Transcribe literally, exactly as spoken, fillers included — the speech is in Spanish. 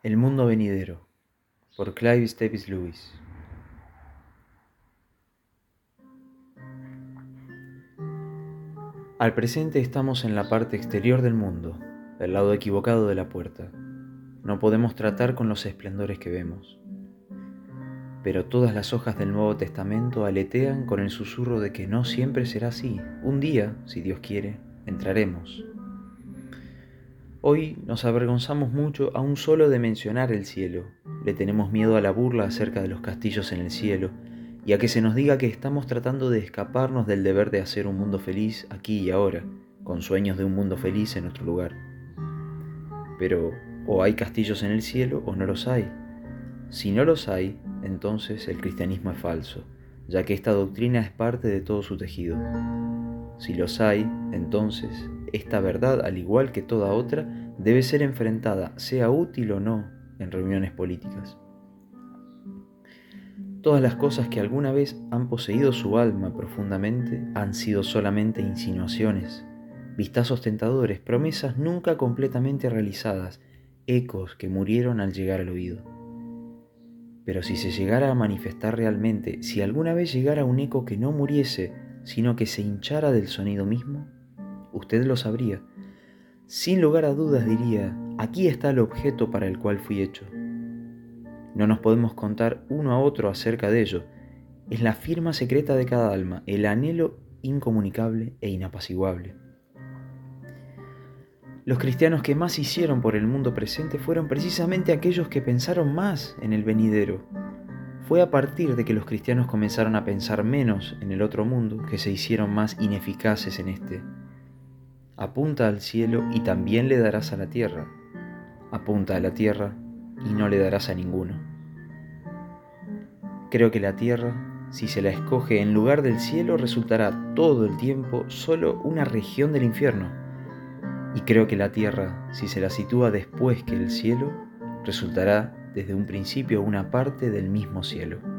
El mundo venidero, por Clive Staples Lewis. Al presente estamos en la parte exterior del mundo, del lado equivocado de la puerta. No podemos tratar con los esplendores que vemos. Pero todas las hojas del Nuevo Testamento aletean con el susurro de que no siempre será así. Un día, si Dios quiere, entraremos. Hoy nos avergonzamos mucho aún solo de mencionar el cielo. Le tenemos miedo a la burla acerca de los castillos en el cielo y a que se nos diga que estamos tratando de escaparnos del deber de hacer un mundo feliz aquí y ahora, con sueños de un mundo feliz en nuestro lugar. Pero o hay castillos en el cielo o no los hay. Si no los hay, entonces el cristianismo es falso, ya que esta doctrina es parte de todo su tejido. Si los hay, entonces esta verdad, al igual que toda otra, debe ser enfrentada, sea útil o no, en reuniones políticas. Todas las cosas que alguna vez han poseído su alma profundamente han sido solamente insinuaciones, vistazos tentadores, promesas nunca completamente realizadas, ecos que murieron al llegar al oído. Pero si se llegara a manifestar realmente, si alguna vez llegara un eco que no muriese, sino que se hinchara del sonido mismo, usted lo sabría. Sin lugar a dudas diría, aquí está el objeto para el cual fui hecho. No nos podemos contar uno a otro acerca de ello. Es la firma secreta de cada alma, el anhelo incomunicable e inapaciguable. Los cristianos que más hicieron por el mundo presente fueron precisamente aquellos que pensaron más en el venidero. Fue a partir de que los cristianos comenzaron a pensar menos en el otro mundo que se hicieron más ineficaces en este. Apunta al cielo y también le darás a la tierra. Apunta a la tierra y no le darás a ninguno. Creo que la tierra, si se la escoge en lugar del cielo, resultará todo el tiempo solo una región del infierno. Y creo que la tierra, si se la sitúa después que el cielo, resultará desde un principio una parte del mismo cielo.